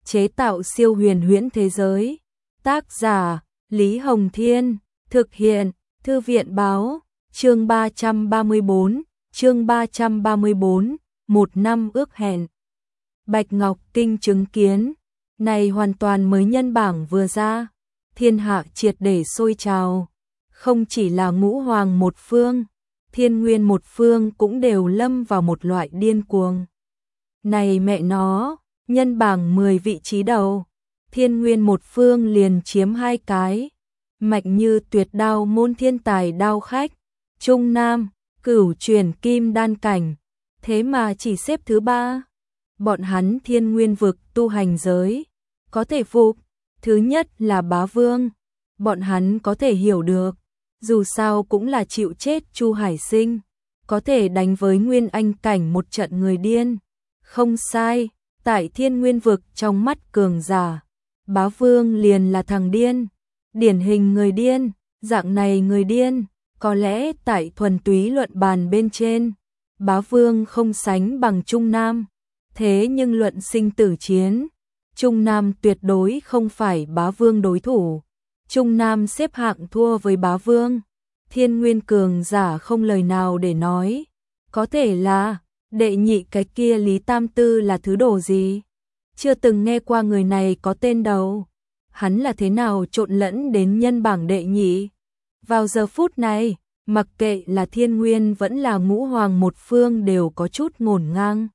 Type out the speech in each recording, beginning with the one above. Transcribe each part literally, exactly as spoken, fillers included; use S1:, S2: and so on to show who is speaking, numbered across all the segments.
S1: chế tạo siêu huyền huyễn thế giới. Tác giả, Lý Hồng Thiên, thực hiện, Thư viện Báo, chương ba trăm ba mươi bốn, chương ba trăm ba mươi bốn, một năm ước hẹn. Bạch Ngọc Kinh chứng kiến, này hoàn toàn mới nhân bảng vừa ra, thiên hạ triệt để sôi trào, không chỉ là ngũ hoàng một phương, thiên nguyên một phương cũng đều lâm vào một loại điên cuồng. Này mẹ nó, nhân bảng mười vị trí đầu, thiên nguyên một phương liền chiếm hai cái, mạnh như tuyệt đao môn thiên tài đao khách, trung nam, cửu truyền kim đan cảnh, thế mà chỉ xếp thứ ba. Bọn hắn thiên nguyên vực tu hành giới, có thể phục, thứ nhất là bá vương, bọn hắn có thể hiểu được, dù sao cũng là chịu chết Chu Hải Sinh, có thể đánh với nguyên anh cảnh một trận người điên. Không sai, tại thiên nguyên vực trong mắt cường giả, bá vương liền là thằng điên, điển hình người điên, dạng này người điên, có lẽ tại thuần túy luận bàn bên trên, bá vương không sánh bằng Trung Nam, thế nhưng luận sinh tử chiến, Trung Nam tuyệt đối không phải bá vương đối thủ, Trung Nam xếp hạng thua với bá vương, thiên nguyên cường giả không lời nào để nói, có thể là đệ nhị cái kia Lý Tam Tư là thứ đồ gì? Chưa từng nghe qua người này có tên đâu. Hắn là thế nào trộn lẫn đến nhân bảng đệ nhị? Vào giờ phút này, mặc kệ là thiên nguyên vẫn là ngũ hoàng một phương đều có chút ngổn ngang.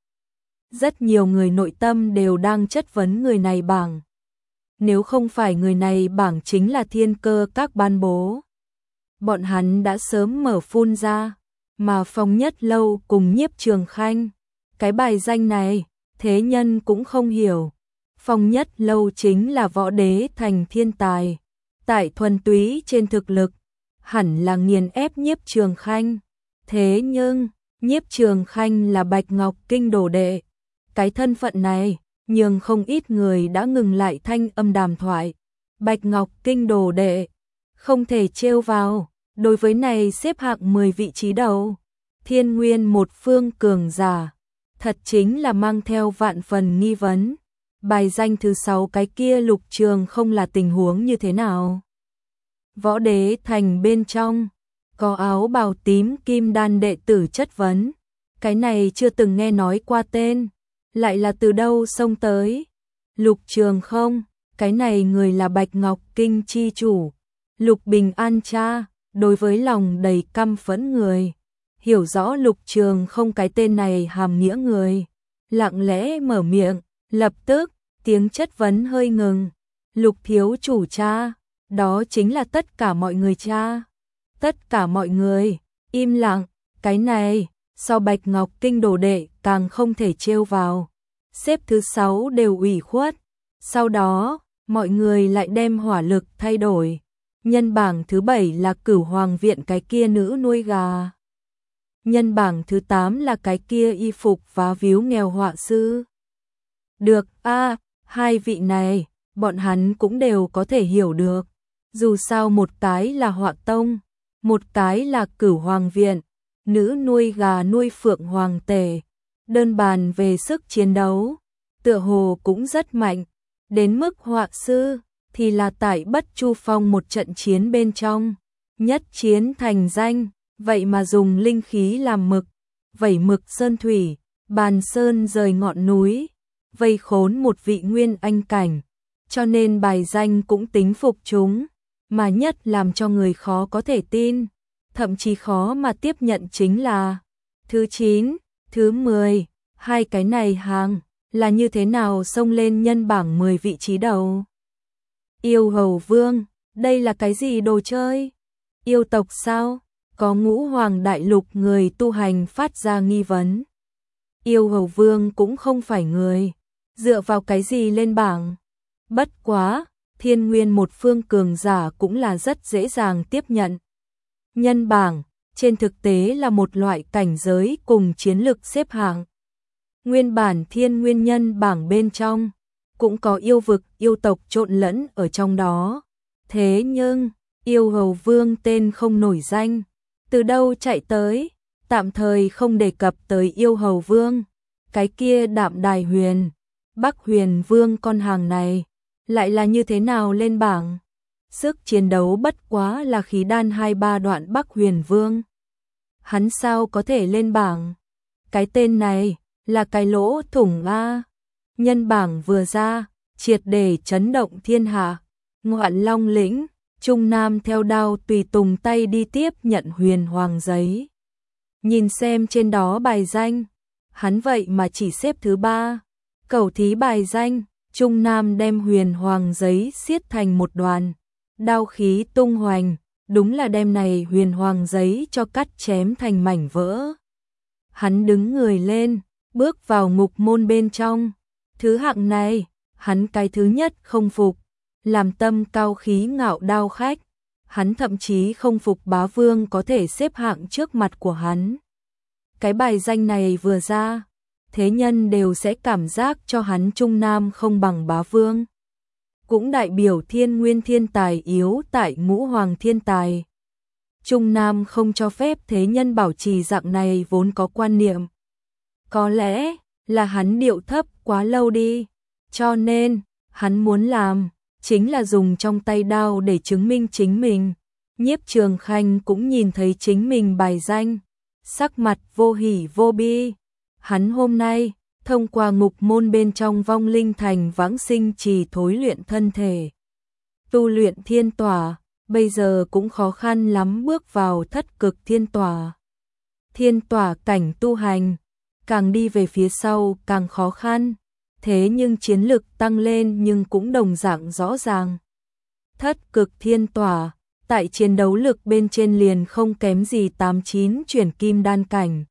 S1: Rất nhiều người nội tâm đều đang chất vấn người này bảng. Nếu không phải người này bảng chính là thiên cơ các ban bố, bọn hắn đã sớm mở phun ra. Mà Phong Nhất Lâu cùng Nhiếp Trường Khanh, cái bài danh này, thế nhân cũng không hiểu. Phong Nhất Lâu chính là võ đế thành thiên tài, tại thuần túy trên thực lực, hẳn là nghiền ép Nhiếp Trường Khanh. Thế nhưng, Nhiếp Trường Khanh là Bạch Ngọc Kinh đồ đệ. Cái thân phận này, nhưng không ít người đã ngừng lại thanh âm đàm thoại. Bạch Ngọc Kinh đồ đệ, không thể trêu vào. Đối với này xếp hạng mười vị trí đầu, thiên nguyên một phương cường giả, thật chính là mang theo vạn phần nghi vấn. Bài danh thứ sáu cái kia Lục Trường không là tình huống như thế nào? Võ đế thành bên trong, có áo bào tím kim đan đệ tử chất vấn. Cái này chưa từng nghe nói qua tên, lại là từ đâu xông tới? Lục Trường không, cái này người là Bạch Ngọc Kinh chi chủ, Lục Bình An cha. Đối với lòng đầy căm phẫn người, hiểu rõ Lục Trường không cái tên này hàm nghĩa người, lặng lẽ mở miệng, lập tức, tiếng chất vấn hơi ngừng. Lục thiếu chủ cha, đó chính là tất cả mọi người cha. Tất cả mọi người, im lặng, cái này, so Bạch Ngọc Kinh đồ đệ càng không thể trêu vào. Xếp thứ sáu đều ủy khuất, sau đó, mọi người lại đem hỏa lực thay đổi. Nhân bảng thứ bảy là Cửu Hoàng viện cái kia nữ nuôi gà. Nhân bảng thứ tám là cái kia y phục vá víu nghèo họa sư. Được, a, à, hai vị này, bọn hắn cũng đều có thể hiểu được. Dù sao một cái là Họa Tông, một cái là Cửu Hoàng viện, nữ nuôi gà nuôi phượng hoàng tể. Đơn bàn về sức chiến đấu, tựa hồ cũng rất mạnh, đến mức họa sư thì là tại Bất Chu Phong một trận chiến bên trong, nhất chiến thành danh, vậy mà dùng linh khí làm mực, vẩy mực sơn thủy, bàn sơn rời ngọn núi, vây khốn một vị nguyên anh cảnh, cho nên bài danh cũng tính phục chúng, mà nhất làm cho người khó có thể tin, thậm chí khó mà tiếp nhận chính là thứ chín, thứ mười, hai cái này hàng, là như thế nào xông lên nhân bảng mười vị trí đầu. Yêu Hầu Vương, đây là cái gì đồ chơi? Yêu tộc sao? Có ngũ hoàng đại lục người tu hành phát ra nghi vấn. Yêu Hầu Vương cũng không phải người, dựa vào cái gì lên bảng? Bất quá, thiên nguyên một phương cường giả cũng là rất dễ dàng tiếp nhận. Nhân bảng, trên thực tế là một loại cảnh giới cùng chiến lực xếp hạng. Nguyên bản thiên nguyên nhân bảng bên trong, cũng có yêu vực, yêu tộc trộn lẫn ở trong đó. Thế nhưng, yêu hầu vương tên không nổi danh, từ đâu chạy tới, tạm thời không đề cập tới yêu hầu vương. Cái kia Đạm Đài Huyền, Bắc Huyền Vương con hàng này lại là như thế nào lên bảng? Sức chiến đấu bất quá là khí đan hai ba đoạn Bắc Huyền Vương. Hắn sao có thể lên bảng? Cái tên này là cái lỗ thủng a. Nhân bảng vừa ra, triệt để chấn động thiên hạ. Ngoạn Long lĩnh, Trung Nam theo đao tùy tùng tay đi tiếp nhận huyền hoàng giấy. Nhìn xem trên đó bài danh, hắn vậy mà chỉ xếp thứ ba. Cẩu thí bài danh, Trung Nam đem huyền hoàng giấy xiết thành một đoàn. Đao khí tung hoành, đúng là đem này huyền hoàng giấy cho cắt chém thành mảnh vỡ. Hắn đứng người lên, bước vào ngục môn bên trong. Thứ hạng này, hắn cái thứ nhất không phục, làm tâm cao khí ngạo đao khách. Hắn thậm chí không phục bá vương có thể xếp hạng trước mặt của hắn. Cái bài danh này vừa ra, thế nhân đều sẽ cảm giác cho hắn Trung Nam không bằng bá vương. Cũng đại biểu thiên nguyên thiên tài yếu tại ngũ hoàng thiên tài. Trung Nam không cho phép thế nhân bảo trì dạng này vốn có quan niệm. Có lẽ là hắn điệu thấp quá lâu đi, cho nên hắn muốn làm chính là dùng trong tay đao để chứng minh chính mình. Nhiếp Trường Khanh cũng nhìn thấy chính mình bài danh, sắc mặt vô hỉ vô bi. Hắn hôm nay thông qua ngục môn bên trong vong linh thành vãng sinh trì thối luyện thân thể, tu luyện thiên tỏa, bây giờ cũng khó khăn lắm bước vào thất cực thiên tỏa. Thiên tỏa cảnh tu hành, càng đi về phía sau càng khó khăn, thế nhưng chiến lực tăng lên nhưng cũng đồng dạng rõ ràng. Thất cực thiên tỏa, tại chiến đấu lực bên trên liền không kém gì tám chín chuyển kim đan cảnh.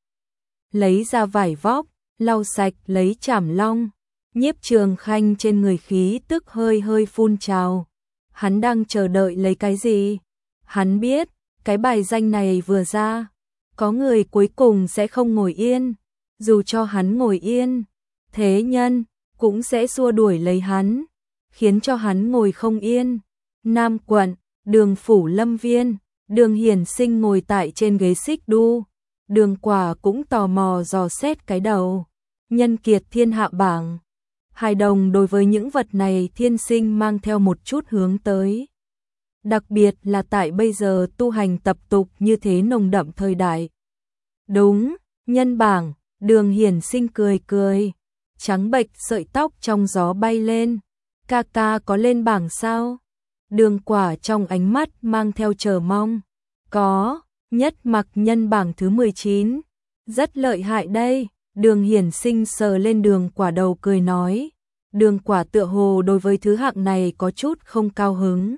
S1: Lấy ra vải vóc, lau sạch lấy chảm long, Nhiếp Trường Khanh trên người khí tức hơi hơi phun trào. Hắn đang chờ đợi lấy cái gì? Hắn biết, cái bài danh này vừa ra, có người cuối cùng sẽ không ngồi yên. Dù cho hắn ngồi yên, thế nhân cũng sẽ xua đuổi lấy hắn, khiến cho hắn ngồi không yên. Nam quận, Đường phủ Lâm Viên, Đường Hiển Sinh ngồi tại trên ghế xích đu. Đường Quả cũng tò mò dò xét cái đầu. Nhân kiệt thiên hạ bảng. Hài đồng đối với những vật này thiên sinh mang theo một chút hướng tới. Đặc biệt là tại bây giờ tu hành tập tục như thế nồng đậm thời đại. Đúng, nhân bảng, Đường Hiển Sinh cười cười, trắng bệch sợi tóc trong gió bay lên. Ca ca có lên bảng sao? Đường Quả trong ánh mắt mang theo chờ mong. Có, nhất mặc nhân bảng thứ mười chín. Rất lợi hại đây. Đường Hiển Sinh sờ lên Đường Quả đầu cười nói. Đường Quả tựa hồ đối với thứ hạng này có chút không cao hứng.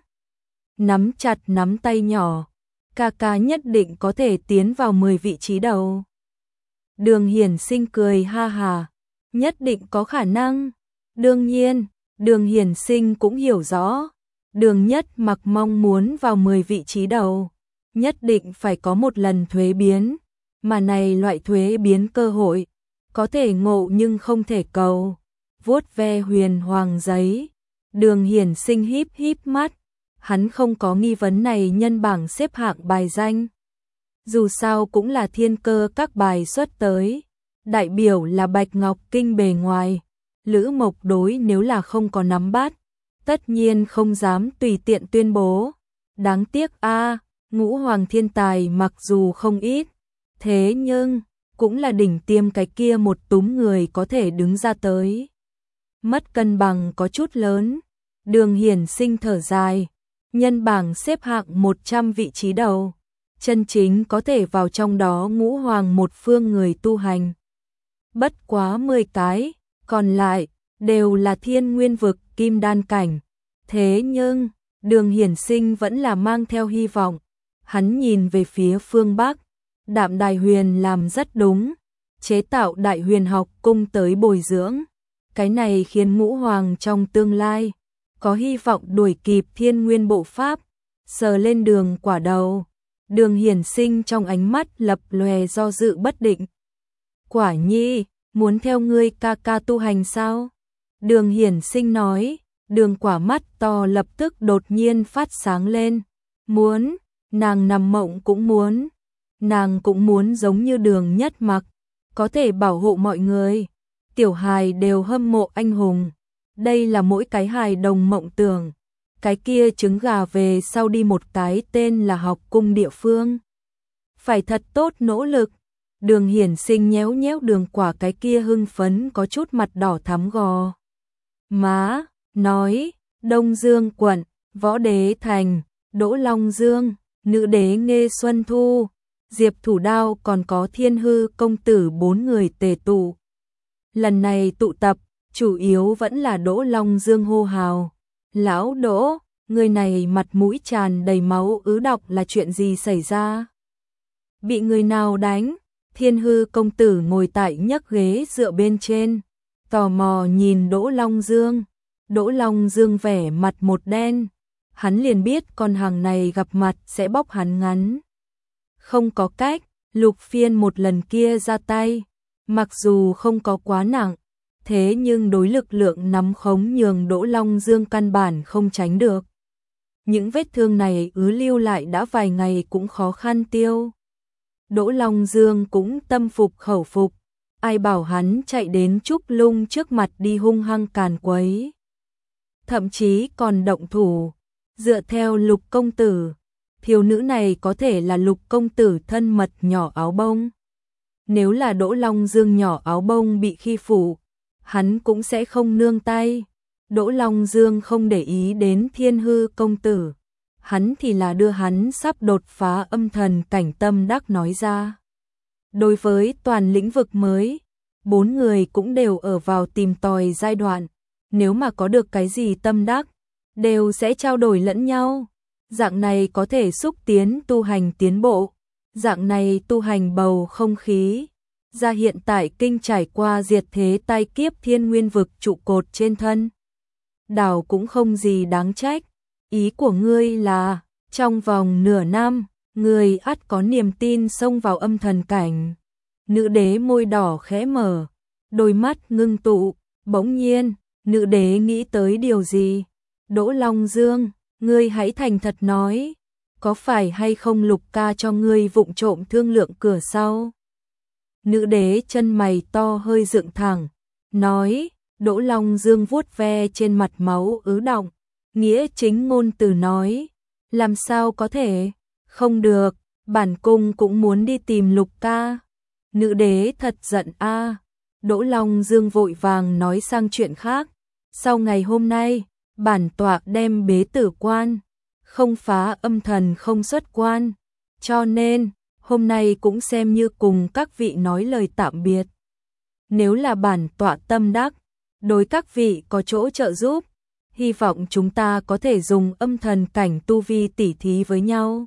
S1: Nắm chặt nắm tay nhỏ. Ca ca nhất định có thể tiến vào mười vị trí đầu. Đường Hiển Sinh cười ha hà. Nhất định có khả năng. Đương nhiên, Đường Hiển Sinh cũng hiểu rõ. Đường Nhất Mặc mong muốn vào mười vị trí đầu, nhất định phải có một lần thuế biến, mà này loại thuế biến cơ hội, có thể ngộ nhưng không thể cầu. Vuốt ve huyền hoàng giấy, Đường Hiển Sinh híp híp mắt, hắn không có nghi vấn này nhân bảng xếp hạng bài danh. Dù sao cũng là thiên cơ các bài xuất tới, đại biểu là Bạch Ngọc Kinh bề ngoài, Lữ Mộc Đối nếu là không có nắm bắt, tất nhiên không dám tùy tiện tuyên bố. Đáng tiếc a, ngũ hoàng thiên tài mặc dù không ít, thế nhưng cũng là đỉnh tiêm cái kia một túm người có thể đứng ra tới. Mất cân bằng có chút lớn. Đường Hiển Sinh thở dài, nhân bảng xếp hạng một trăm vị trí đầu, chân chính có thể vào trong đó ngũ hoàng một phương người tu hành. Bất quá mười cái, còn lại đều là thiên nguyên vực kim đan cảnh. Thế nhưng, Đường Hiển Sinh vẫn là mang theo hy vọng. Hắn nhìn về phía phương Bắc, Đạm Đài Huyền làm rất đúng, chế tạo Đại Huyền học cung tới bồi dưỡng. Cái này khiến ngũ hoàng trong tương lai có hy vọng đuổi kịp thiên nguyên bộ pháp. Sờ lên Đường Quả đầu, Đường Hiển Sinh trong ánh mắt lập lòe do dự bất định. Quả nhi, muốn theo ngươi ca ca tu hành sao? Đường Hiển Sinh nói. Đường Quả mắt to lập tức đột nhiên phát sáng lên. Muốn, nàng nằm mộng cũng muốn. Nàng cũng muốn giống như Đường Nhất Mặc, có thể bảo hộ mọi người. tiểu hài đều hâm mộ anh hùng. Đây là mỗi cái hài đồng mộng tưởng. Cái kia trứng gà về sau đi một cái tên là học cung địa phương. Phải thật tốt nỗ lực. Đường Hiển Sinh nhéo nhéo Đường Quả cái kia hưng phấn có chút mặt đỏ thắm gò má, nói, Đông Dương quận, Võ Đế Thành, Đỗ Long Dương, Nữ Đế Nghê Xuân Thu, Diệp Thủ Đao còn có Thiên Hư công tử bốn người tề tụ. Lần này tụ tập, chủ yếu vẫn là Đỗ Long Dương hô hào. Lão Đỗ, người này mặt mũi tràn đầy máu ứ đọc là chuyện gì xảy ra? Bị người nào đánh? Thiên Hư công tử ngồi tại nhấc ghế dựa bên trên, tò mò nhìn Đỗ Long Dương. Đỗ Long Dương vẻ mặt một đen, hắn liền biết con hàng này gặp mặt sẽ bóc hắn ngắn. Không có cách, Lục Phiên một lần kia ra tay, mặc dù không có quá nặng, thế nhưng đối lực lượng nắm khống nhường Đỗ Long Dương căn bản không tránh được. Những vết thương này ứ lưu lại đã vài ngày cũng khó khăn tiêu. Đỗ Long Dương cũng tâm phục khẩu phục, ai bảo hắn chạy đến Trúc Lung trước mặt đi hung hăng càn quấy. Thậm chí còn động thủ, dựa theo Lục công tử, thiếu nữ này có thể là Lục công tử thân mật nhỏ áo bông. Nếu là Đỗ Long Dương nhỏ áo bông bị khi phụ, hắn cũng sẽ không nương tay. Đỗ Long Dương không để ý đến Thiên Hư công tử, hắn thì là đưa hắn sắp đột phá âm thần cảnh tâm đắc nói ra. Đối với toàn lĩnh vực mới, bốn người cũng đều ở vào tìm tòi giai đoạn, nếu mà có được cái gì tâm đắc, đều sẽ trao đổi lẫn nhau. Dạng này có thể xúc tiến tu hành tiến bộ, dạng này tu hành bầu không khí. Ra hiện tại kinh trải qua diệt thế tai kiếp thiên nguyên vực trụ cột trên thân. Đảo cũng không gì đáng trách. Ý của ngươi là, trong vòng nửa năm, ngươi ắt có niềm tin xông vào âm thần cảnh. Nữ đế môi đỏ khẽ mở, đôi mắt ngưng tụ, bỗng nhiên, nữ đế nghĩ tới điều gì? Đỗ Long Dương, ngươi hãy thành thật nói, có phải hay không Lục ca cho ngươi vụng trộm thương lượng cửa sau? Nữ đế chân mày to hơi dựng thẳng, nói, Đỗ Long Dương vuốt ve trên mặt máu ứ đọng, nghĩa chính ngôn từ nói, làm sao có thể, không được, bản cung cũng muốn đi tìm Lục ca. Nữ đế thật giận a. Đỗ Long Dương vội vàng nói sang chuyện khác, sau ngày hôm nay, bản tọa đem bế tử quan, không phá âm thần không xuất quan, cho nên, hôm nay cũng xem như cùng các vị nói lời tạm biệt. Nếu là bản tọa tâm đắc, đối các vị có chỗ trợ giúp, hy vọng chúng ta có thể dùng âm thần cảnh tu vi tỉ thí với nhau.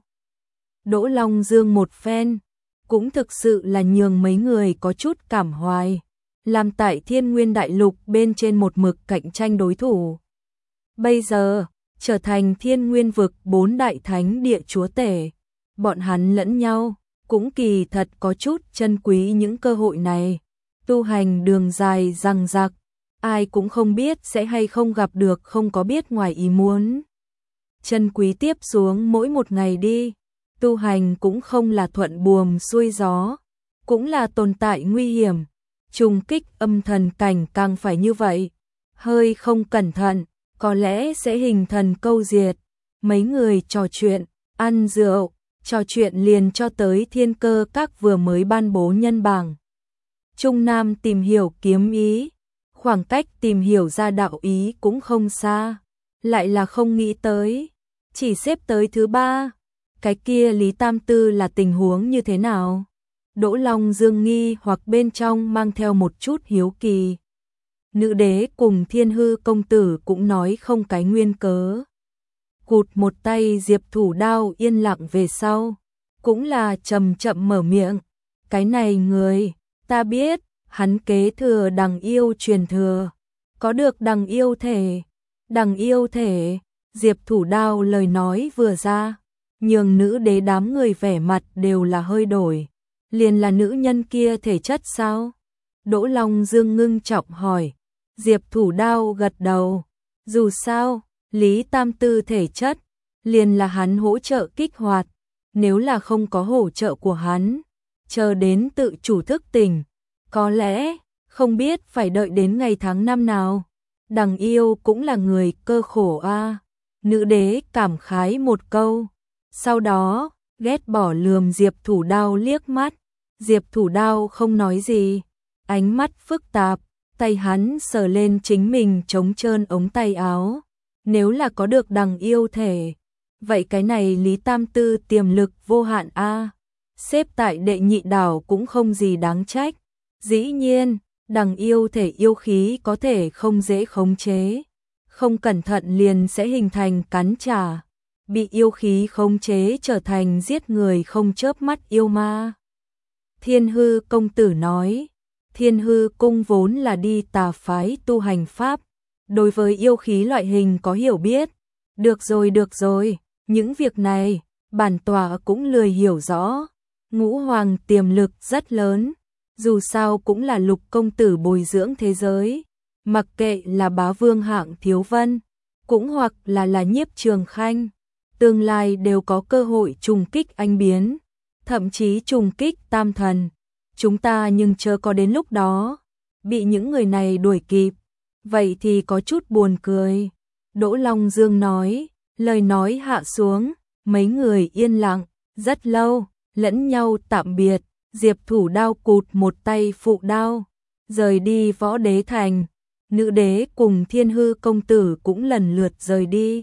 S1: Đỗ Long Dương một phen, cũng thực sự là nhường mấy người có chút cảm hoài, làm tại Thiên Nguyên Đại Lục bên trên một mực cạnh tranh đối thủ. Bây giờ, trở thành Thiên Nguyên vực bốn đại thánh địa chúa tể, bọn hắn lẫn nhau, cũng kỳ thật có chút trân quý những cơ hội này. Tu hành đường dài răng rạc, ai cũng không biết sẽ hay không gặp được không có biết ngoài ý muốn. Trân quý tiếp xuống mỗi một ngày đi, tu hành cũng không là thuận buồm xuôi gió, cũng là tồn tại nguy hiểm, trùng kích âm thần cảnh càng phải như vậy. Hơi không cẩn thận, có lẽ sẽ hình thần câu diệt. Mấy người trò chuyện, ăn rượu, trò chuyện liền cho tới Thiên Cơ Các vừa mới ban bố nhân bảng. Trung Nam tìm hiểu kiếm ý, khoảng cách tìm hiểu ra đạo ý cũng không xa, lại là không nghĩ tới, chỉ xếp tới thứ ba. Cái kia Lý Tam Tư là tình huống như thế nào? Đỗ Long Dương nghi hoặc bên trong mang theo một chút hiếu kỳ. Nữ đế cùng Thiên Hư công tử cũng nói không cái nguyên cớ. Cụt một tay Diệp Thủ Đao yên lặng về sau, cũng là chậm chậm mở miệng. Cái này người, ta biết, hắn kế thừa đằng yêu truyền thừa, có được đằng yêu thể. Đằng yêu thể, Diệp Thủ Đao lời nói vừa ra, nhường nữ đế đám người vẻ mặt đều là hơi đổi. Liền là nữ nhân kia thể chất sao? Đỗ Long Dương ngưng trọng hỏi. Diệp Thủ Đao gật đầu. Dù sao, Lý Tam Tư thể chất, liền là hắn hỗ trợ kích hoạt. Nếu là không có hỗ trợ của hắn, chờ đến tự chủ thức tỉnh, có lẽ không biết phải đợi đến ngày tháng năm nào. Đằng yêu cũng là người cơ khổ a. Nữ đế cảm khái một câu, sau đó ghét bỏ lườm Diệp Thủ Đao liếc mắt. Diệp Thủ Đao không nói gì, ánh mắt phức tạp, tay hắn sờ lên chính mình trống trơn ống tay áo. Nếu là có được đằng yêu thể, vậy cái này Lý Tam Tư tiềm lực vô hạn a, xếp tại đệ nhị đảo cũng không gì đáng trách. Dĩ nhiên, đằng yêu thể yêu khí có thể không dễ khống chế, không cẩn thận liền sẽ hình thành cắn trả, bị yêu khí khống chế trở thành giết người không chớp mắt yêu ma. Thiên Hư công tử nói, Thiên Hư cung vốn là đi tà phái tu hành pháp, đối với yêu khí loại hình có hiểu biết. Được rồi được rồi, những việc này, bản tòa cũng lười hiểu rõ. Ngũ Hoàng tiềm lực rất lớn, dù sao cũng là Lục công tử bồi dưỡng thế giới. Mặc kệ là bá vương hạng Thiếu Vân, cũng hoặc là là Nhiếp Trường Khanh, tương lai đều có cơ hội trùng kích anh biến, thậm chí trùng kích tam thần. Chúng ta nhưng chưa có đến lúc đó, bị những người này đuổi kịp, vậy thì có chút buồn cười. Đỗ Long Dương nói, lời nói hạ xuống, mấy người yên lặng, rất lâu, lẫn nhau tạm biệt. Diệp Thủ Đao cụt một tay phụ đao, rời đi Võ Đế Thành. Nữ đế cùng Thiên Hư công tử cũng lần lượt rời đi.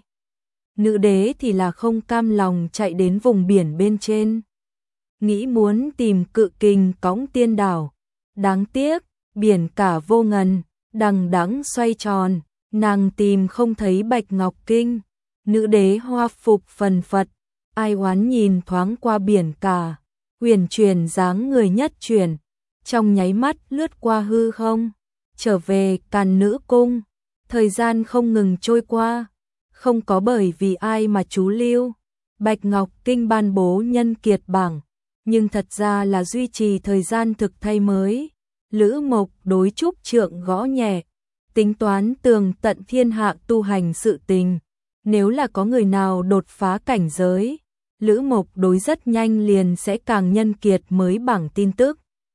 S1: Nữ đế thì là không cam lòng chạy đến vùng biển bên trên, nghĩ muốn tìm Cự Kình cõng tiên đảo. Đáng tiếc, biển cả vô ngần, đằng đẵng xoay tròn, nàng tìm không thấy Bạch Ngọc Kinh. Nữ đế hoa phục phần phật, ai oán nhìn thoáng qua biển cả, huyền truyền dáng người nhất chuyển, trong nháy mắt lướt qua hư không, trở về Càn Nữ cung. Thời gian không ngừng trôi qua, không có bởi vì ai mà chú lưu Bạch Ngọc Kinh ban bố nhân kiệt bảng, nhưng thật ra là duy trì thời gian thực thay mới. Lữ Mộc đối Trúc Trượng gõ nhẹ, tính toán tường tận thiên hạ tu hành sự tình. Nếu là có người nào đột phá cảnh giới, Lữ Mộc đối rất nhanh liền sẽ càng nhân kiệt mới bảng tin tức.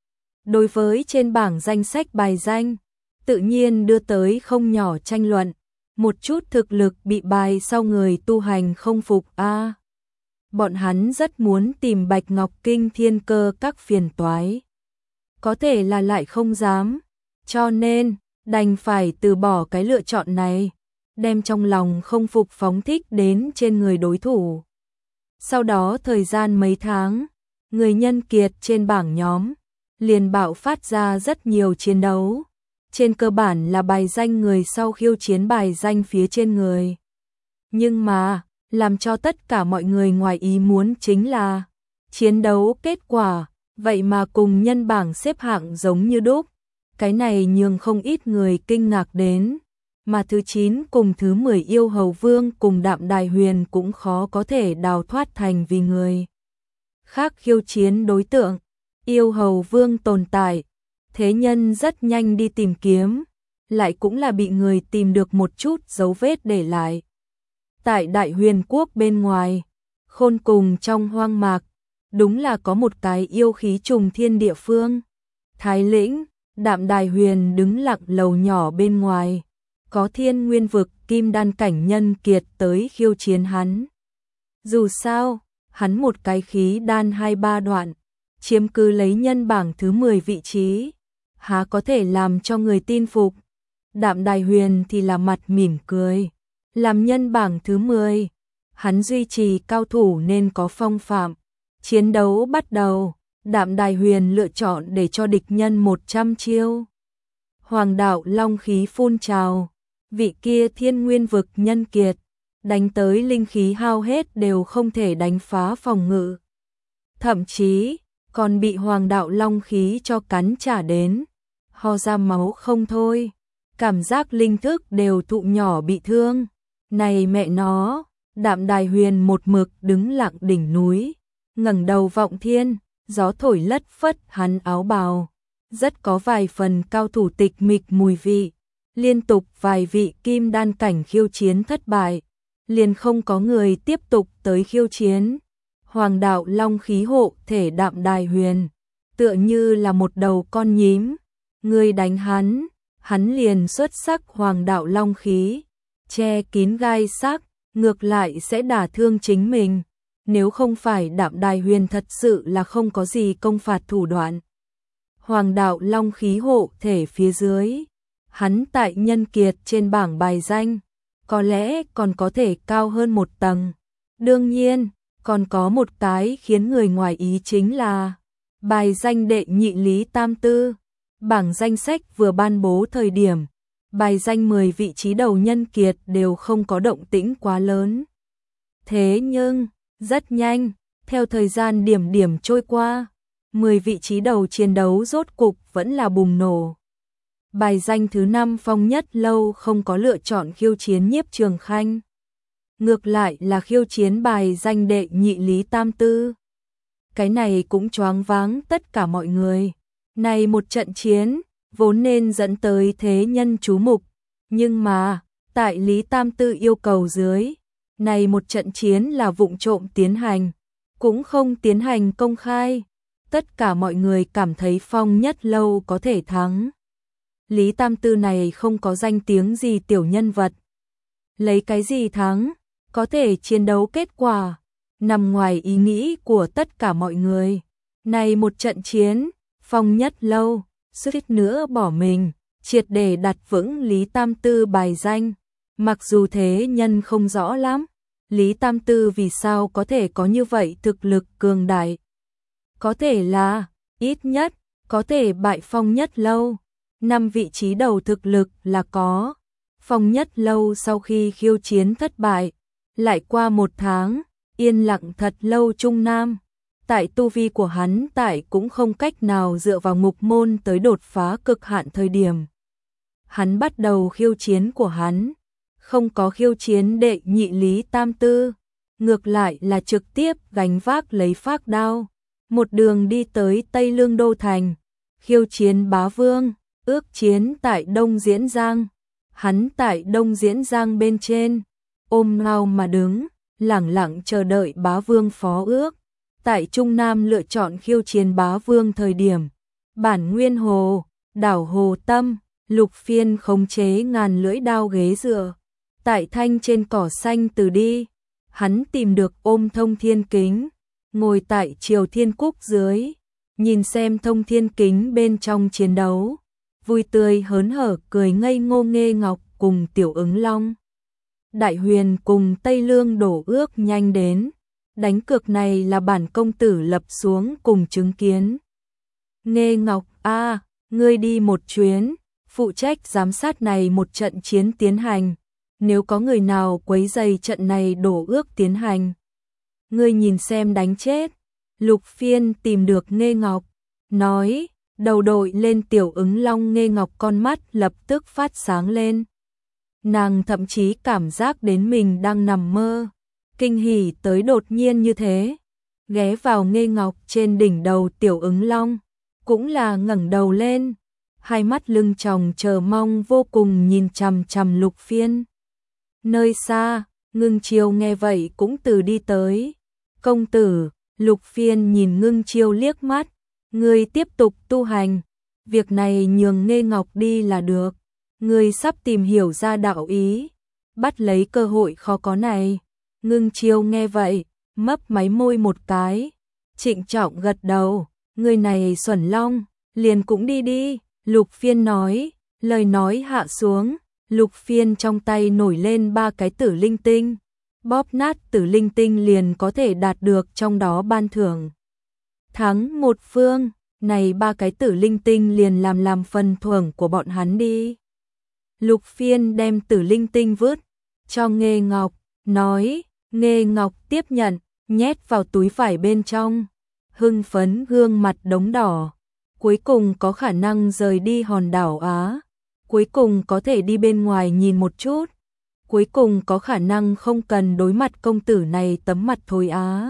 S1: Đối với trên bảng danh sách bài danh, tự nhiên đưa tới không nhỏ tranh luận. Một chút thực lực bị bài sau người tu hành không phục a. À, bọn hắn rất muốn tìm Bạch Ngọc Kinh thiên cơ các phiền toái, có thể là lại không dám, cho nên đành phải từ bỏ cái lựa chọn này, đem trong lòng không phục phóng thích đến trên người đối thủ. Sau đó thời gian mấy tháng, người nhân kiệt trên bảng nhóm liền bạo phát ra rất nhiều chiến đấu. Trên cơ bản là bài danh người sau khiêu chiến bài danh phía trên người. Nhưng mà, làm cho tất cả mọi người ngoài ý muốn chính là chiến đấu kết quả, vậy mà cùng nhân bảng xếp hạng giống như đúc. Cái này nhường không ít người kinh ngạc đến, mà thứ chín cùng thứ mười Yêu Hầu Vương cùng Đạm Đài Huyền cũng khó có thể đào thoát thành vì người khác khiêu chiến đối tượng. Yêu Hầu Vương tồn tại, thế nhân rất nhanh đi tìm kiếm, lại cũng là bị người tìm được một chút dấu vết để lại. Tại Đại Huyền Quốc bên ngoài, khôn cùng trong hoang mạc, đúng là có một cái yêu khí trùng thiên địa phương. Thái Lĩnh, Đạm Đài Huyền đứng lặng lầu nhỏ bên ngoài, có Thiên Nguyên vực kim đan cảnh nhân kiệt tới khiêu chiến hắn. Dù sao, hắn một cái khí đan hai ba đoạn, chiếm cứ lấy nhân bảng thứ mười vị trí, há có thể làm cho người tin phục. Đạm Đài Huyền thì là mặt mỉm cười, làm nhân bảng thứ mười, hắn duy trì cao thủ nên có phong phạm. Chiến đấu bắt đầu, Đạm Đài Huyền lựa chọn để cho địch nhân một trăm chiêu. Hoàng đạo long khí phun trào, vị kia Thiên Nguyên vực nhân kiệt, đánh tới linh khí hao hết đều không thể đánh phá phòng ngự. Thậm chí, còn bị hoàng đạo long khí cho cắn trả đến, ho ra máu không thôi, cảm giác linh thức đều thụ nhỏ bị thương. Này mẹ nó, Đạm Đài Huyền một mực đứng lặng đỉnh núi, ngẩng đầu vọng thiên, gió thổi lất phất hắn áo bào, rất có vài phần cao thủ tịch mịch mùi vị. Liên tục vài vị kim đan cảnh khiêu chiến thất bại, liền không có người tiếp tục tới khiêu chiến. Hoàng đạo long khí hộ thể Đạm Đài Huyền, tựa như là một đầu con nhím, Ngươi đánh hắn, hắn liền xuất sắc hoàng đạo long khí, che kín gai sắc, ngược lại sẽ đả thương chính mình. Nếu không phải Đạm Đài Huyền thật sự là không có gì công phạt thủ đoạn. Hoàng đạo long khí hộ thể phía dưới, hắn tại nhân kiệt trên bảng bài danh, có lẽ còn có thể cao hơn một tầng. Đương nhiên, còn có một cái khiến người ngoài ý chính là bài danh đệ nhị Lý Tam Tư. Bảng danh sách vừa ban bố thời điểm, bài danh mười vị trí đầu nhân kiệt đều không có động tĩnh quá lớn. Thế nhưng, rất nhanh, theo thời gian điểm điểm trôi qua, mười vị trí đầu chiến đấu rốt cục vẫn là bùng nổ. Bài danh thứ năm Phong Nhất Lâu không có lựa chọn khiêu chiến Nhiếp Trường Khanh. Ngược lại là khiêu chiến bài danh đệ nhị Lý Tam Tư. Cái này cũng choáng váng tất cả mọi người. Này một trận chiến, vốn nên dẫn tới thế nhân chú mục. Nhưng mà, tại Lý Tam Tư yêu cầu dưới, này một trận chiến là vụng trộm tiến hành, cũng không tiến hành công khai. Tất cả mọi người cảm thấy Phong Nhất Lâu có thể thắng. Lý Tam Tư này không có danh tiếng gì tiểu nhân vật. Lấy cái gì thắng, có thể chiến đấu kết quả, nằm ngoài ý nghĩ của tất cả mọi người. Này một trận chiến, Phong Nhất Lâu, suýt nữa bỏ mình, triệt để đặt vững Lý Tam Tư bài danh. Mặc dù thế nhân không rõ lắm, Lý Tam Tư vì sao có thể có như vậy thực lực cường đại. Có thể là, ít nhất, có thể bại Phong Nhất Lâu. Năm vị trí đầu thực lực là có. Phong Nhất Lâu sau khi khiêu chiến thất bại, lại qua một tháng, yên lặng thật lâu Trung Nam. Tại tu vi của hắn tại cũng không cách nào dựa vào ngục môn tới đột phá cực hạn thời điểm. Hắn bắt đầu khiêu chiến của hắn, không có khiêu chiến đệ nhị Lý Tam Tư, ngược lại là trực tiếp gánh vác lấy phác đao, một đường đi tới Tây Lương Đô Thành, khiêu chiến Bá Vương, ước chiến tại Đông Diễn Giang. Hắn tại Đông Diễn Giang bên trên, ôm ngao mà đứng, lẳng lặng chờ đợi Bá Vương phó ước. Tại Trung Nam lựa chọn khiêu chiến Bá Vương thời điểm, Bản Nguyên Hồ, đảo Hồ Tâm, Lục Phiên khống chế ngàn lưỡi đao ghế dựa. Tại thanh trên cỏ xanh từ đi, hắn tìm được ôm Thông Thiên Kính, ngồi tại Triều Thiên Cúc dưới, nhìn xem Thông Thiên Kính bên trong chiến đấu, vui tươi hớn hở cười ngây ngô Nghê Ngọc cùng Tiểu Ứng Long. Đại Huyền cùng Tây Lương đổ ước nhanh đến, đánh cược này là bản công tử lập xuống cùng chứng kiến. Nghê Ngọc, a, à, ngươi đi một chuyến, phụ trách giám sát này một trận chiến tiến hành, nếu có người nào quấy rầy trận này đổ ước tiến hành, ngươi nhìn xem đánh chết. Lục Phiên tìm được Nghê Ngọc, nói, đầu đội lên Tiểu Ứng Long. Nghê Ngọc con mắt lập tức phát sáng lên. Nàng thậm chí cảm giác đến mình đang nằm mơ, kinh hỉ tới đột nhiên như thế. Ghé vào Nghê Ngọc trên đỉnh đầu Tiểu Ứng Long, cũng là ngẩng đầu lên, hai mắt lưng tròng chờ mong vô cùng nhìn chằm chằm Lục Phiên. Nơi xa, Ngưng Chiêu nghe vậy cũng từ đi tới. Công tử, Lục Phiên nhìn Ngưng Chiêu liếc mắt, ngươi tiếp tục tu hành, việc này nhường Nghê Ngọc đi là được. Ngươi sắp tìm hiểu ra đạo ý, bắt lấy cơ hội khó có này. Ngưng Chiêu nghe vậy, mấp máy môi một cái, trịnh trọng gật đầu, người này xuẩn long, liền cũng đi đi. Lục Phiên nói, lời nói hạ xuống, Lục Phiên trong tay nổi lên ba cái tử linh tinh, bóp nát tử linh tinh liền có thể đạt được trong đó ban thưởng. Thắng một phương, này ba cái tử linh tinh liền làm làm phần thưởng của bọn hắn đi. Lục Phiên đem tử linh tinh vứt cho Nghê Ngọc, nói, Nghê Ngọc tiếp nhận, nhét vào túi vải bên trong, hưng phấn gương mặt đống đỏ. Cuối cùng có khả năng rời đi hòn đảo Á, cuối cùng có thể đi bên ngoài nhìn một chút, cuối cùng có khả năng không cần đối mặt công tử này tấm mặt thối Á.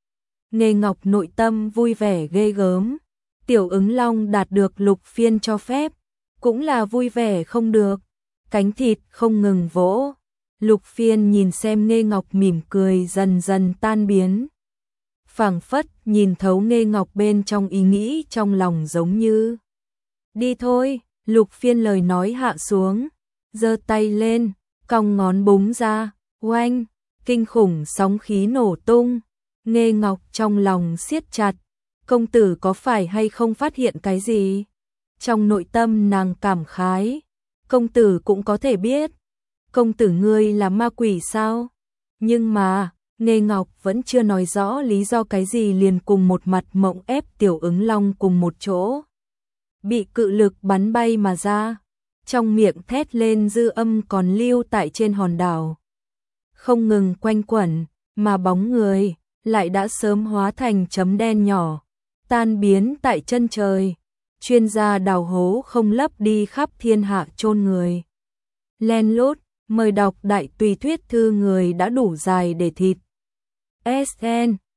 S1: Nghê Ngọc nội tâm vui vẻ ghê gớm, Tiểu Ứng Long đạt được Lục Phiên cho phép, cũng là vui vẻ không được, cánh thịt không ngừng vỗ. Lục Phiên nhìn xem Nghê Ngọc mỉm cười dần dần tan biến, phảng phất nhìn thấu Nghê Ngọc bên trong ý nghĩ trong lòng giống như Đi thôi, Lục Phiên lời nói hạ xuống, giơ tay lên, cong ngón búng ra, oanh, kinh khủng sóng khí nổ tung. Nghê Ngọc trong lòng siết chặt, công tử có phải hay không phát hiện cái gì? Trong nội tâm nàng cảm khái, công tử cũng có thể biết, công tử ngươi là ma quỷ sao? Nhưng mà, Nghê Ngọc vẫn chưa nói rõ lý do cái gì liền cùng một mặt mộng ép Tiểu Ứng Long cùng một chỗ. Bị cự lực bắn bay mà ra, trong miệng thét lên dư âm còn lưu tại trên hòn đảo. Không ngừng quanh quẩn, mà bóng người lại đã sớm hóa thành chấm đen nhỏ, tan biến tại chân trời. Chuyên gia đào hố không lấp đi khắp thiên hạ chôn người. Len lút, mời đọc đại tùy thuyết thư người đã đủ dài để thịt. ét en